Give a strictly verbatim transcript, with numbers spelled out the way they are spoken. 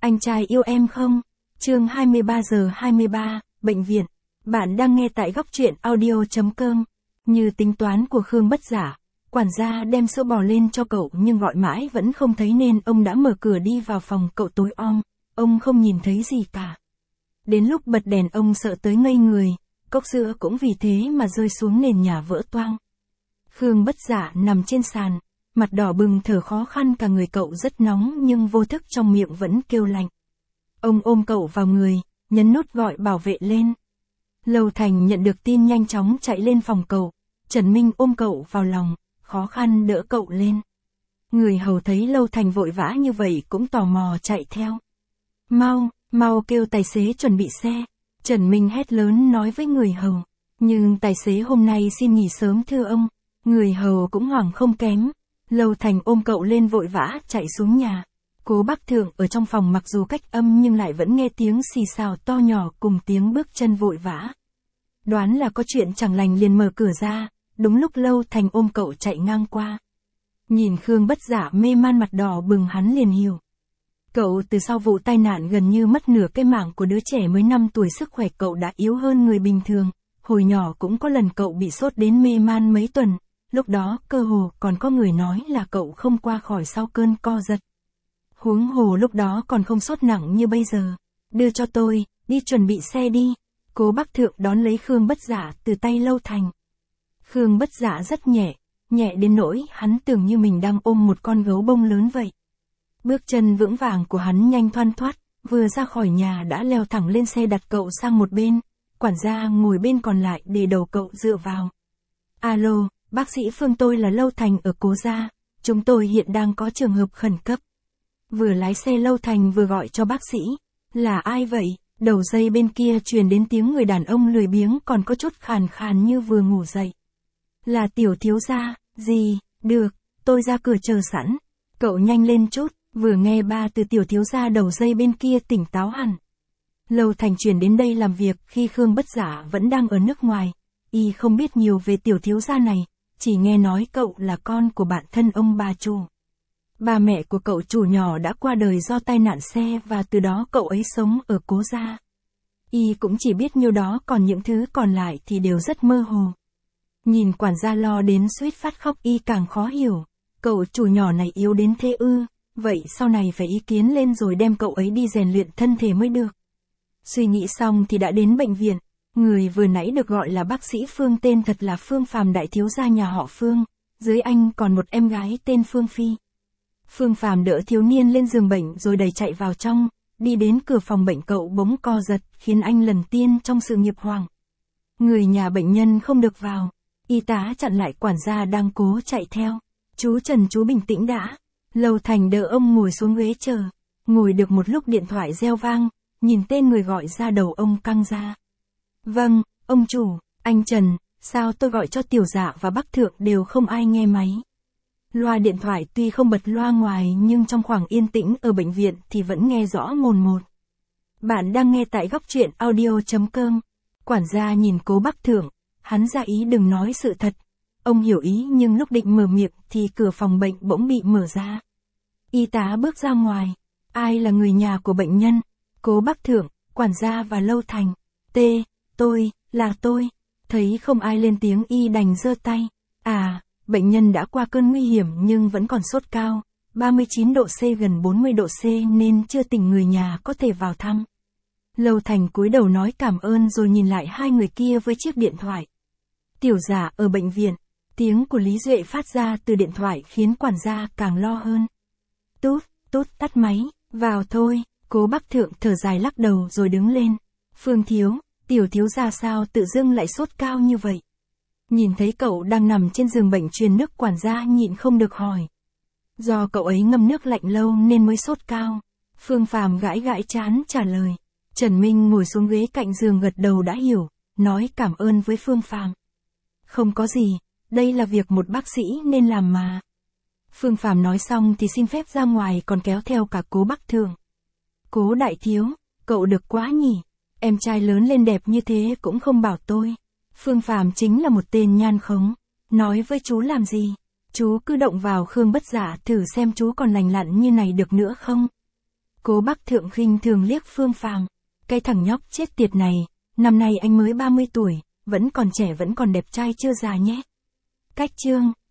Anh trai yêu em không? Chương hai mươi ba giờ hai mươi ba, bệnh viện. Bạn đang nghe tại góc truyện audio chấm com. Như tính toán của Khương Bất Giả, quản gia đem sữa bò lên cho cậu nhưng gọi mãi vẫn không thấy nên ông đã mở cửa đi vào phòng cậu tối om, ông không nhìn thấy gì cả. Đến lúc bật đèn ông sợ tới ngây người, cốc sữa cũng vì thế mà rơi xuống nền nhà vỡ toang. Khương Bất Giả nằm trên sàn, mặt đỏ bừng thở khó khăn, cả người cậu rất nóng nhưng vô thức trong miệng vẫn kêu lạnh. Ông ôm cậu vào người, nhấn nút gọi bảo vệ lên. Lâu Thành nhận được tin nhanh chóng chạy lên phòng cậu, Trần Minh ôm cậu vào lòng, khó khăn đỡ cậu lên. Người hầu thấy Lâu Thành vội vã như vậy cũng tò mò chạy theo. Mau, mau kêu tài xế chuẩn bị xe, Trần Minh hét lớn nói với người hầu. Nhưng tài xế hôm nay xin nghỉ sớm thưa ông. Người hầu cũng hoảng không kém. Lâu Thành ôm cậu lên vội vã chạy xuống nhà. Cố Bác Thượng ở trong phòng mặc dù cách âm nhưng lại vẫn nghe tiếng xì xào to nhỏ cùng tiếng bước chân vội vã. Đoán là có chuyện chẳng lành liền mở cửa ra, đúng lúc Lâu Thành ôm cậu chạy ngang qua. Nhìn Khương Bất Giả mê man mặt đỏ bừng hắn liền hiểu. Cậu từ sau vụ tai nạn gần như mất nửa cái mạng của đứa trẻ mới năm tuổi, sức khỏe cậu đã yếu hơn người bình thường. Hồi nhỏ cũng có lần cậu bị sốt đến mê man mấy tuần, lúc đó cơ hồ còn có người nói là cậu không qua khỏi sau cơn co giật. Huống hồ lúc đó còn không sốt nặng như bây giờ. Đưa cho tôi, đi chuẩn bị xe đi. Cố Bác Thượng đón lấy Khương Bất Giả từ tay Lâu Thành. Khương Bất Giả rất nhẹ, nhẹ đến nỗi hắn tưởng như mình đang ôm một con gấu bông lớn vậy. Bước chân vững vàng của hắn nhanh thoăn thoắt, vừa ra khỏi nhà đã leo thẳng lên xe đặt cậu sang một bên, quản gia ngồi bên còn lại để đầu cậu dựa vào. Alo, bác sĩ Phương, tôi là Lâu Thành ở Cố gia, chúng tôi hiện đang có trường hợp khẩn cấp. Vừa lái xe Lâu Thành vừa gọi cho bác sĩ. Là ai vậy? Đầu dây bên kia truyền đến tiếng người đàn ông lười biếng còn có chút khàn khàn như vừa ngủ dậy. Là Tiểu thiếu gia. Gì? Được, tôi ra cửa chờ sẵn. Cậu nhanh lên chút. Vừa nghe ba từ Tiểu thiếu gia, đầu dây bên kia tỉnh táo hẳn. Lâu Thành chuyển đến đây làm việc khi Khương Bất Giả vẫn đang ở nước ngoài. Y không biết nhiều về Tiểu thiếu gia này, chỉ nghe nói cậu là con của bạn thân ông bà chủ. Ba mẹ của cậu chủ nhỏ đã qua đời do tai nạn xe và từ đó cậu ấy sống ở Cố gia. Y cũng chỉ biết nhiêu đó, còn những thứ còn lại thì đều rất mơ hồ. Nhìn quản gia lo đến suýt phát khóc, Y càng khó hiểu. Cậu chủ nhỏ này yếu đến thế ư? Vậy sau này phải ý kiến lên rồi đem cậu ấy đi rèn luyện thân thể mới được. Suy nghĩ xong thì đã đến bệnh viện. Người vừa nãy được gọi là bác sĩ Phương tên thật là Phương Phàm, đại thiếu gia nhà họ Phương. Dưới anh còn một em gái tên Phương Phi. Phương Phàm đỡ thiếu niên lên giường bệnh rồi đẩy chạy vào trong. Đi đến cửa phòng bệnh cậu bỗng co giật, khiến anh lần tiên trong sự nghiệp hoảng. Người nhà bệnh nhân không được vào. Y tá chặn lại quản gia đang cố chạy theo. Chú Trần, chú bình tĩnh đã. Lâu Thành đỡ ông ngồi xuống ghế chờ. Ngồi được một lúc điện thoại reo vang, nhìn tên người gọi ra đầu ông căng ra. Vâng, ông chủ, anh Trần, sao tôi gọi cho Tiểu Dạ và Bác Thượng đều không ai nghe máy. Loa điện thoại tuy không bật loa ngoài nhưng trong khoảng yên tĩnh ở bệnh viện thì vẫn nghe rõ mồn một. Bạn đang nghe tại góc truyện audio chấm com. Quản gia nhìn Cố Bác Thượng, hắn ra ý đừng nói sự thật. Ông hiểu ý nhưng lúc định mở miệng thì cửa phòng bệnh bỗng bị mở ra. Y tá bước ra ngoài. Ai là người nhà của bệnh nhân? Cố Bác Thượng, quản gia và Lâu Thành. T, tôi, là tôi. Thấy không ai lên tiếng Y đành giơ tay. À, bệnh nhân đã qua cơn nguy hiểm nhưng vẫn còn sốt cao, ba mươi chín độ C gần bốn mươi độ C nên chưa tỉnh, người nhà có thể vào thăm. Lâu Thành cúi đầu nói cảm ơn rồi nhìn lại hai người kia với chiếc điện thoại. Tiểu Giả ở bệnh viện. Tiếng của Lý Duệ phát ra từ điện thoại khiến quản gia càng lo hơn. Tút, tút tắt máy, vào thôi. Cố Bác Thượng thở dài lắc đầu rồi đứng lên. Phương thiếu, Tiểu thiếu gia sao tự dưng lại sốt cao như vậy? Nhìn thấy cậu đang nằm trên giường bệnh truyền nước, quản gia nhịn không được hỏi. Do cậu ấy ngâm nước lạnh lâu nên mới sốt cao. Phương Phàm gãi gãi trán trả lời. Trần Minh ngồi xuống ghế cạnh giường gật đầu đã hiểu, nói cảm ơn với Phương Phàm. Không có gì, đây là việc một bác sĩ nên làm mà. Phương Phàm nói xong thì xin phép ra ngoài còn kéo theo cả Cố Bác Thượng. Cố đại thiếu, cậu được quá nhỉ, em trai lớn lên đẹp như thế cũng không bảo tôi. Phương Phàm chính là một tên nhan khống, nói với chú làm gì, chú cứ động vào Khương Bất Giả thử xem chú còn lành lặn như này được nữa không. Cố Bắc Thượng khinh thường liếc Phương Phàm. Cái thằng nhóc chết tiệt này, năm nay anh mới ba mươi tuổi, vẫn còn trẻ vẫn còn đẹp trai chưa già nhé. Cách chương